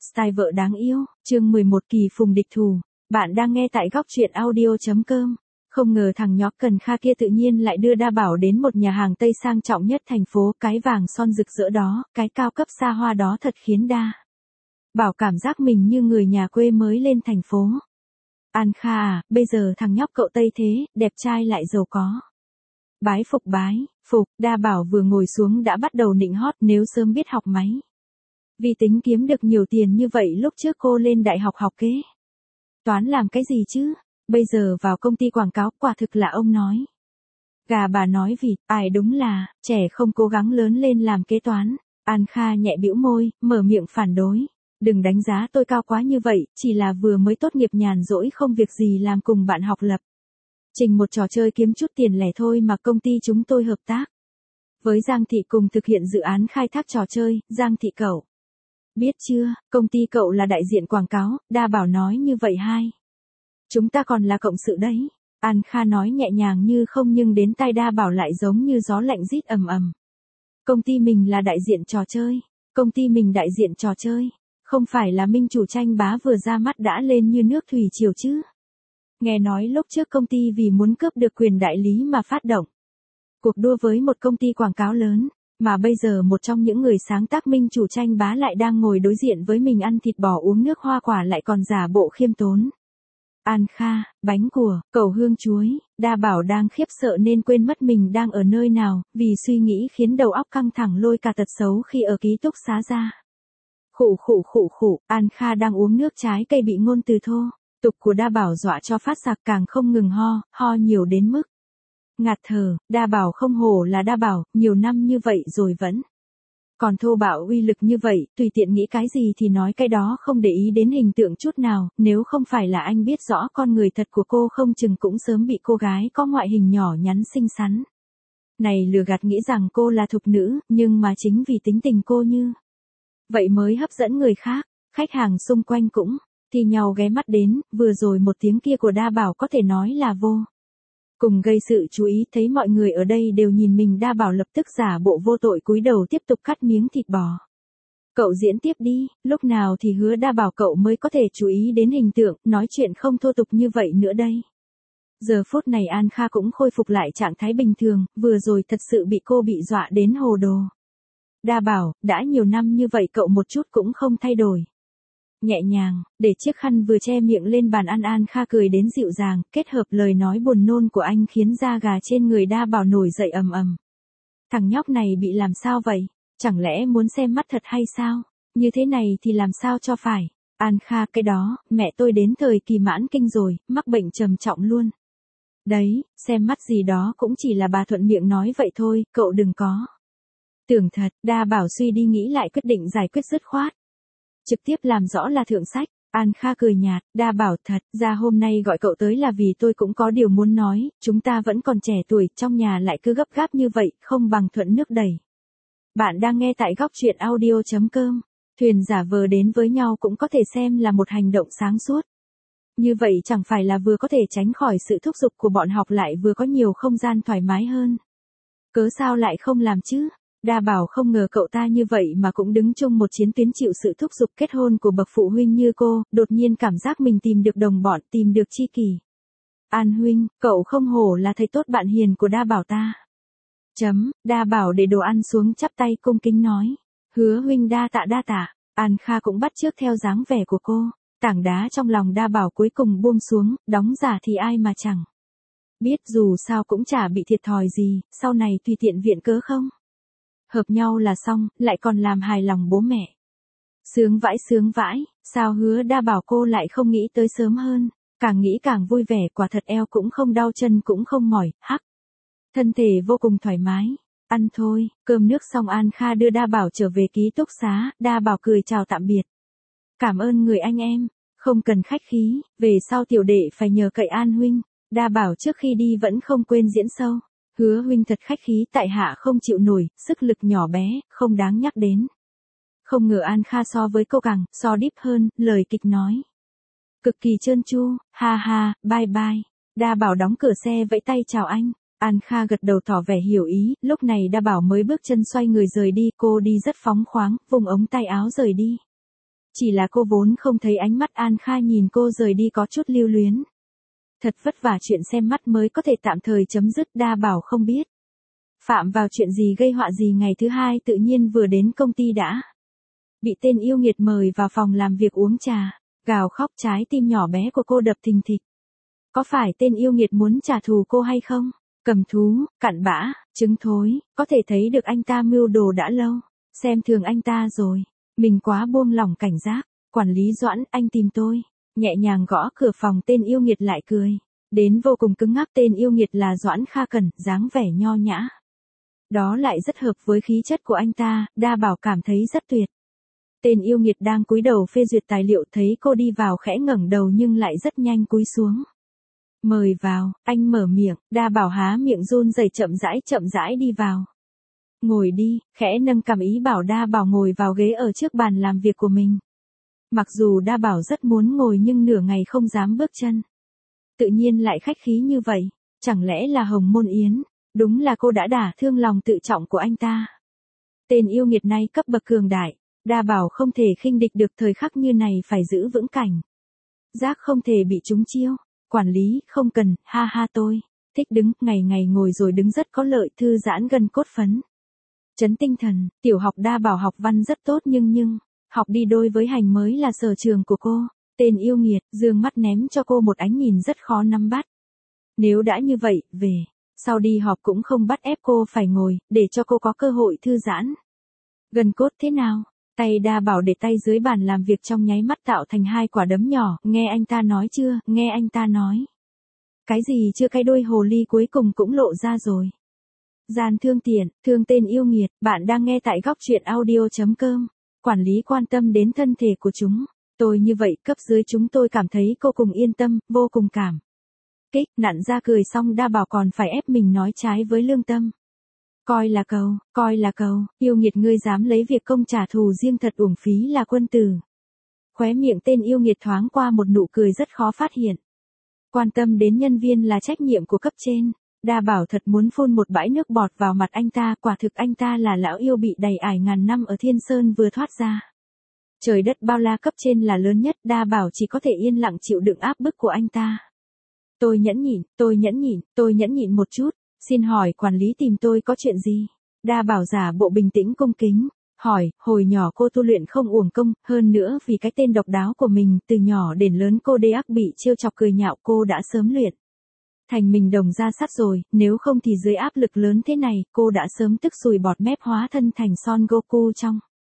Style vợ đáng yêu, chương 11 kỳ phùng địch thủ. Bạn đang nghe tại góc truyện audio.com. Không ngờ thằng nhóc Cần Kha kia tự nhiên lại đưa Đa Bảo đến một nhà hàng Tây sang trọng nhất thành phố, cái vàng son rực rỡ đó, cái cao cấp xa hoa đó thật khiến Đa Bảo cảm giác mình như người nhà quê mới lên thành phố. An Kha à, bây giờ thằng nhóc cậu Tây thế, đẹp trai lại giàu có. Bái phục, Đa Bảo vừa ngồi xuống đã bắt đầu nịnh hót, nếu sớm biết học máy. Vì tính kiếm được nhiều tiền như vậy lúc trước cô lên đại học học kế toán làm cái gì chứ, bây giờ vào công ty quảng cáo, quả thực là ông nói gà bà nói vịt, ai đúng là, trẻ không cố gắng lớn lên làm kế toán. An Kha nhẹ bĩu môi, mở miệng phản đối. Đừng đánh giá tôi cao quá như vậy, chỉ là vừa mới tốt nghiệp nhàn rỗi không việc gì làm cùng bạn học lập trình một trò chơi kiếm chút tiền lẻ thôi mà công ty chúng tôi hợp tác với Giang Thị cùng thực hiện dự án khai thác trò chơi. Giang Thị cậu biết chưa, công ty cậu là đại diện quảng cáo. Đa Bảo nói như vậy hai chúng ta còn là cộng sự đấy. An Kha nói nhẹ nhàng như không nhưng đến tai Đa Bảo lại giống như gió lạnh rít ầm ầm. Công ty mình là đại diện trò chơi. Công ty mình đại diện trò chơi. Không phải là minh chủ tranh bá vừa ra mắt đã lên như nước thủy triều chứ. Nghe nói lúc trước công ty vì muốn cướp được quyền đại lý mà phát động cuộc đua với một công ty quảng cáo lớn, mà bây giờ một trong những người sáng tác minh chủ tranh bá lại đang ngồi đối diện với mình ăn thịt bò uống nước hoa quả lại còn giả bộ khiêm tốn. An Kha, bánh của, cầu hương chuối. Đa Bảo đang khiếp sợ nên quên mất mình đang ở nơi nào, vì suy nghĩ khiến đầu óc căng thẳng lôi cả tật xấu khi ở ký túc xá ra. Khụ, An Kha đang uống nước trái cây bị ngôn từ thô tục của Đa Bảo dọa cho phát sặc, càng không ngừng ho nhiều đến mức ngạt thở. Đa Bảo không hổ là Đa Bảo, nhiều năm như vậy rồi vẫn còn thô bạo uy lực như vậy, tùy tiện nghĩ cái gì thì nói cái đó, không để ý đến hình tượng chút nào. Nếu không phải là anh biết rõ con người thật của cô, không chừng cũng sớm bị cô gái có ngoại hình nhỏ nhắn xinh xắn này lừa gạt nghĩ rằng cô là thục nữ, nhưng mà chính vì tính tình cô như vậy mới hấp dẫn người khác. Khách hàng xung quanh cũng thì nhau ghé mắt đến. Vừa rồi một tiếng kia của Đa Bảo có thể nói là vô cùng gây sự chú ý, thấy mọi người ở đây đều nhìn mình, Đa Bảo lập tức giả bộ vô tội cúi đầu tiếp tục cắt miếng thịt bò. Cậu diễn tiếp đi, lúc nào thì hứa Đa Bảo cậu mới có thể chú ý đến hình tượng, nói chuyện không thô tục như vậy nữa đây. Giờ phút này An Kha cũng khôi phục lại trạng thái bình thường, vừa rồi thật sự bị cô bị dọa đến hồ đồ. Đa Bảo, đã nhiều năm như vậy cậu một chút cũng không thay đổi. Nhẹ nhàng, để chiếc khăn vừa che miệng lên bàn ăn, An Kha cười đến dịu dàng, kết hợp lời nói buồn nôn của anh khiến da gà trên người Đa Bảo nổi dậy ầm ầm. Thằng nhóc này bị làm sao vậy? Chẳng lẽ muốn xem mắt thật hay sao? Như thế này thì làm sao cho phải? An Kha, cái đó, mẹ tôi đến thời kỳ mãn kinh rồi, mắc bệnh trầm trọng luôn. Đấy, xem mắt gì đó cũng chỉ là bà thuận miệng nói vậy thôi, cậu đừng có tưởng thật. Đa Bảo suy đi nghĩ lại quyết định giải quyết dứt khoát. Trực tiếp làm rõ là thượng sách. An Kha cười nhạt. Đa Bảo, thật ra hôm nay gọi cậu tới là vì tôi cũng có điều muốn nói, chúng ta vẫn còn trẻ tuổi, trong nhà lại cứ gấp gáp như vậy, không bằng thuận nước đẩy. Bạn đang nghe tại góc truyện audio.com. Thuyền giả vờ đến với nhau cũng có thể xem là một hành động sáng suốt. Như vậy chẳng phải là vừa có thể tránh khỏi sự thúc giục của bọn học lại vừa có nhiều không gian thoải mái hơn. Cớ sao lại không làm chứ? Đa Bảo không ngờ cậu ta như vậy mà cũng đứng chung một chiến tuyến chịu sự thúc giục kết hôn của bậc phụ huynh như cô, đột nhiên cảm giác mình tìm được đồng bọn, tìm được tri kỷ. An huynh, cậu không hổ là thầy tốt bạn hiền của Đa Bảo ta. Đa Bảo để đồ ăn xuống chắp tay cung kính nói. Hứa huynh đa tạ. An Kha cũng bắt chước theo dáng vẻ của cô. Tảng đá trong lòng Đa Bảo cuối cùng buông xuống, đóng giả thì ai mà chẳng biết, dù sao cũng chả bị thiệt thòi gì, sau này tùy tiện viện cớ không hợp nhau là xong, lại còn làm hài lòng bố mẹ. Sướng vãi, sao hứa Đa Bảo cô lại không nghĩ tới sớm hơn, càng nghĩ càng vui vẻ, quả thật eo cũng không đau chân cũng không mỏi, thân thể vô cùng thoải mái. Ăn thôi, cơm nước xong An Kha đưa Đa Bảo trở về ký túc xá. Đa Bảo cười chào tạm biệt. Cảm ơn người anh em, không cần khách khí, về sau tiểu đệ phải nhờ cậy An huynh. Đa Bảo trước khi đi vẫn không quên diễn sâu. Hứa huynh thật khách khí, tại hạ không chịu nổi, sức lực nhỏ bé, không đáng nhắc đến. Không ngờ An Kha so với cô càng so deep hơn, lời kịch nói cực kỳ trơn tru. Ha, bye. Đa Bảo đóng cửa xe vẫy tay chào anh. An Kha gật đầu tỏ vẻ hiểu ý, lúc này Đa Bảo mới bước chân xoay người rời đi, cô đi rất phóng khoáng, vùng ống tay áo rời đi. Chỉ là cô vốn không thấy ánh mắt An Kha nhìn cô rời đi có chút lưu luyến. Thật vất vả chuyện xem mắt mới có thể tạm thời chấm dứt, Đa Bảo không biết. Phạm vào chuyện gì gây họa gì ngày thứ hai tự nhiên vừa đến công ty đã. Bị tên yêu nghiệt mời vào phòng làm việc uống trà, gào khóc trái tim nhỏ bé của cô đập thình thịch. Có phải tên yêu nghiệt muốn trả thù cô hay không? Cầm thú, cặn bã, trứng thối, có thể thấy được anh ta mưu đồ đã lâu. Xem thường anh ta rồi. Mình quá buông lỏng cảnh giác. Quản lý Doãn, anh tìm tôi. Nhẹ nhàng gõ cửa phòng, tên yêu nghiệt lại cười. Đến vô cùng cứng ngắc, tên yêu nghiệt là Doãn Kha Cẩn, dáng vẻ nho nhã. Đó lại rất hợp với khí chất của anh ta, Đa Bảo cảm thấy rất tuyệt. Tên yêu nghiệt đang cúi đầu phê duyệt tài liệu thấy cô đi vào khẽ ngẩng đầu nhưng lại rất nhanh cúi xuống. Mời vào, anh mở miệng, Đa Bảo há miệng run rẩy chậm rãi đi vào. Ngồi đi, khẽ nâng cằm ý bảo Đa Bảo ngồi vào ghế ở trước bàn làm việc của mình. Mặc dù Đa Bảo rất muốn ngồi nhưng nửa ngày không dám bước chân. Tự nhiên lại khách khí như vậy, chẳng lẽ là Hồng Môn Yến, đúng là cô đã đả thương lòng tự trọng của anh ta. Tên yêu nghiệt này cấp bậc cường đại, Đa Bảo không thể khinh địch được, thời khắc như này phải giữ vững cảnh giác, không thể bị trúng chiêu. Quản lý, không cần, ha ha, tôi thích đứng, ngày ngày ngồi rồi đứng rất có lợi, thư giãn gân cốt phấn. Chấn tinh thần, tiểu học Đa Bảo học văn rất tốt nhưng, học đi đôi với hành mới là sở trường của cô. Tên yêu nghiệt, dương mắt ném cho cô một ánh nhìn rất khó nắm bắt. Nếu đã như vậy, về sau đi họp cũng không bắt ép cô phải ngồi, để cho cô có cơ hội thư giãn. Gân cốt thế nào? Tay Đa Bảo để tay dưới bàn làm việc trong nháy mắt tạo thành hai quả đấm nhỏ, nghe anh ta nói chưa, nghe anh ta nói. Cái gì chưa, cái đôi hồ ly cuối cùng cũng lộ ra rồi. Gian thương tiện, thương tên yêu nghiệt, bạn đang nghe tại góc truyện audio.com. Quản lý quan tâm đến thân thể của chúng. Tôi như vậy, cấp dưới chúng tôi cảm thấy cô cùng yên tâm, vô cùng cảm kích, nặn ra cười xong Đa Bảo còn phải ép mình nói trái với lương tâm. Coi là cầu, yêu nghiệt ngươi dám lấy việc công trả thù riêng thật uổng phí là quân tử. Khóe miệng tên yêu nghiệt thoáng qua một nụ cười rất khó phát hiện. Quan tâm đến nhân viên là trách nhiệm của cấp trên. Đa Bảo thật muốn phun một bãi nước bọt vào mặt anh ta, quả thực anh ta là lão yêu bị đầy ải ngàn năm ở Thiên Sơn vừa thoát ra. Trời đất bao la, cấp trên là lớn nhất, Đa Bảo chỉ có thể yên lặng chịu đựng áp bức của anh ta. Tôi nhẫn nhịn một chút, xin hỏi quản lý tìm tôi có chuyện gì? Đa Bảo giả bộ bình tĩnh cung kính, hỏi, hồi nhỏ cô tu luyện không uổng công, hơn nữa vì cái tên độc đáo của mình, từ nhỏ đến lớn cô đê ác bị trêu chọc cười nhạo, cô đã sớm luyện thành mình đồng ra sắt rồi, nếu không thì dưới áp lực lớn thế này, cô đã sớm tức sùi bọt mép hóa thân thành Son Goku trong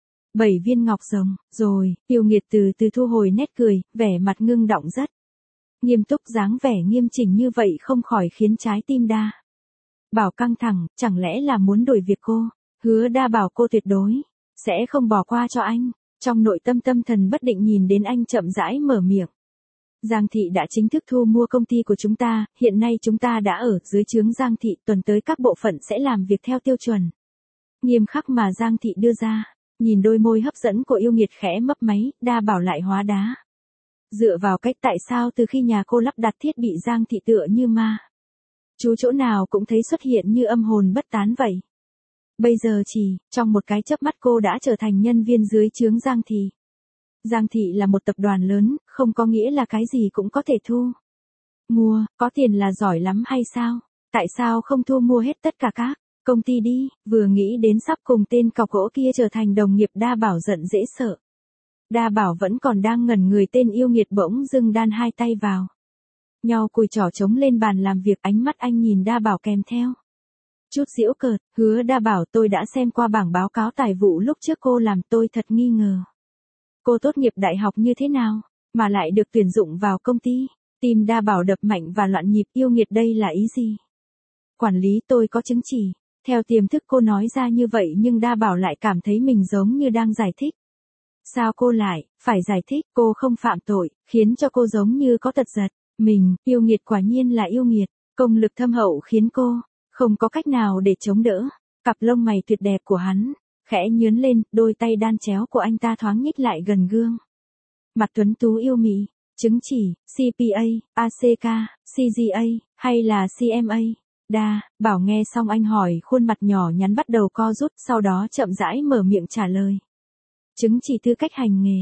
7 viên ngọc rồng, rồi, yêu nghiệt từ từ thu hồi nét cười, vẻ mặt ngưng động rất nghiêm túc, dáng vẻ nghiêm chỉnh như vậy không khỏi khiến trái tim Đa Bảo căng thẳng, chẳng lẽ là muốn đuổi việc cô? Hứa Đa Bảo cô tuyệt đối sẽ không bỏ qua cho anh. Trong nội tâm tâm thần bất định nhìn đến anh chậm rãi mở miệng. Giang Thị đã chính thức thu mua công ty của chúng ta, hiện nay chúng ta đã ở dưới trướng Giang Thị, tuần tới các bộ phận sẽ làm việc theo tiêu chuẩn nghiêm khắc mà Giang Thị đưa ra. Nhìn đôi môi hấp dẫn của yêu nghiệt khẽ mấp máy, Đa Bảo lại hóa đá. Dựa vào cách tại sao từ khi nhà cô lắp đặt thiết bị Giang Thị tựa như ma chú chỗ nào cũng thấy xuất hiện như âm hồn bất tán vậy. Bây giờ chỉ, trong một cái chớp mắt cô đã trở thành nhân viên dưới trướng Giang Thị. Giang Thị là một tập đoàn lớn, không có nghĩa là cái gì cũng có thể thu mua, có tiền là giỏi lắm hay sao? Tại sao không thu mua hết tất cả các công ty đi? Vừa nghĩ đến sắp cùng tên cọc gỗ kia trở thành đồng nghiệp, Đa Bảo giận dễ sợ. Đa Bảo vẫn còn đang ngẩn người, tên yêu nghiệt bỗng dưng đan hai tay vào nhau cùi trỏ trống lên bàn làm việc, ánh mắt anh nhìn Đa Bảo kèm theo chút giễu cợt. Hứa Đa Bảo, tôi đã xem qua bảng báo cáo tài vụ lúc trước cô làm, tôi thật nghi ngờ. Cô tốt nghiệp đại học như thế nào, mà lại được tuyển dụng vào công ty? Tim Đa Bảo đập mạnh và loạn nhịp, yêu nghiệt đây là ý gì? Quản lý, tôi có chứng chỉ. Theo tiềm thức cô nói ra như vậy nhưng Đa Bảo lại cảm thấy mình giống như đang giải thích. Sao cô lại phải giải thích, cô không phạm tội, khiến cho cô giống như có tật giật. Mình, yêu nghiệt quả nhiên là yêu nghiệt, công lực thâm hậu khiến cô không có cách nào để chống đỡ. Cặp lông mày tuyệt đẹp của hắn khẽ nhướn lên, đôi tay đan chéo của anh ta thoáng nhích lại gần gương mặt tuấn tú yêu mị. Chứng chỉ CPA, ACK, CGA hay là CMA? Đa Bảo nghe xong anh hỏi, khuôn mặt nhỏ nhắn bắt đầu co rút, sau đó chậm rãi mở miệng trả lời. Chứng chỉ tư cách hành nghề.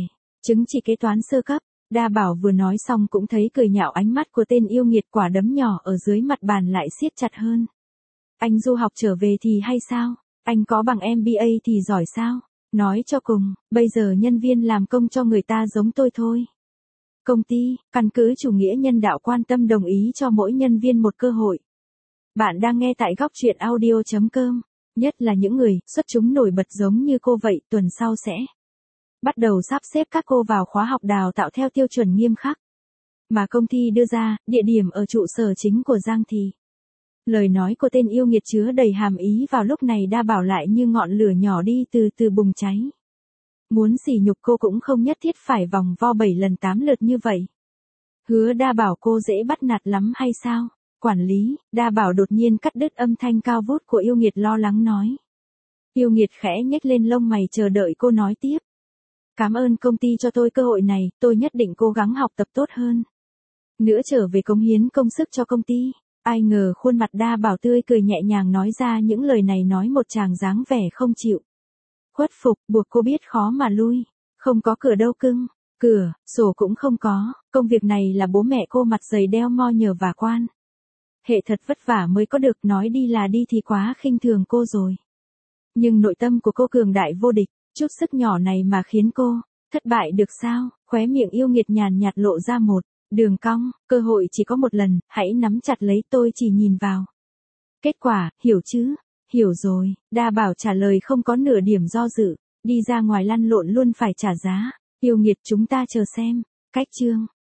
chứng chỉ kế toán sơ cấp. Đa Bảo vừa nói xong cũng thấy cười nhạo ánh mắt của tên yêu nghiệt, quả đấm nhỏ ở dưới mặt bàn lại siết chặt hơn. Anh du học trở về thì hay sao? Anh có bằng MBA thì giỏi sao? Nói cho cùng, bây giờ nhân viên làm công cho người ta giống tôi thôi. Công ty, căn cứ chủ nghĩa nhân đạo quan tâm đồng ý cho mỗi nhân viên một cơ hội. Bạn đang nghe tại góc truyện audio.com. Nhất là những người xuất chúng nổi bật giống như cô vậy, tuần sau sẽ bắt đầu sắp xếp các cô vào khóa học đào tạo theo tiêu chuẩn nghiêm khắc mà công ty đưa ra, địa điểm ở trụ sở chính của Giang Thị. Lời nói của tên yêu nghiệt chứa đầy hàm ý, vào lúc này Đa Bảo lại như ngọn lửa nhỏ đi từ từ bùng cháy. Muốn sỉ nhục cô cũng không nhất thiết phải vòng vo 7 lần 8 lượt như vậy. Hứa Đa Bảo cô dễ bắt nạt lắm hay sao? Quản lý, Đa Bảo đột nhiên cắt đứt âm thanh cao vút của yêu nghiệt, lo lắng nói. Yêu nghiệt khẽ nhếch lên lông mày chờ đợi cô nói tiếp. Cảm ơn công ty cho tôi cơ hội này, tôi nhất định cố gắng học tập tốt hơn nữa trở về cống hiến công sức cho công ty. Ai ngờ khuôn mặt Đa Bảo tươi cười nhẹ nhàng nói ra những lời này, nói một tràng dáng vẻ không chịu khuất phục, buộc cô biết khó mà lui. Không có cửa đâu cưng, cửa, sổ cũng không có, công việc này là bố mẹ cô mặt dày đeo mo nhờ và quan hệ thật vất vả mới có được, nói đi là đi thì quá khinh thường cô rồi. Nhưng nội tâm của cô cường đại vô địch, chút sức nhỏ này mà khiến cô thất bại được sao? Khóe miệng yêu nghiệt nhàn nhạt lộ ra một đường cong, cơ hội chỉ có một lần, hãy nắm chặt lấy, tôi chỉ nhìn vào kết quả, hiểu chứ? Hiểu rồi, Đa Bảo trả lời không có nửa điểm do dự, đi ra ngoài lăn lộn luôn phải trả giá. Yêu nghiệt, chúng ta chờ xem. Cách chương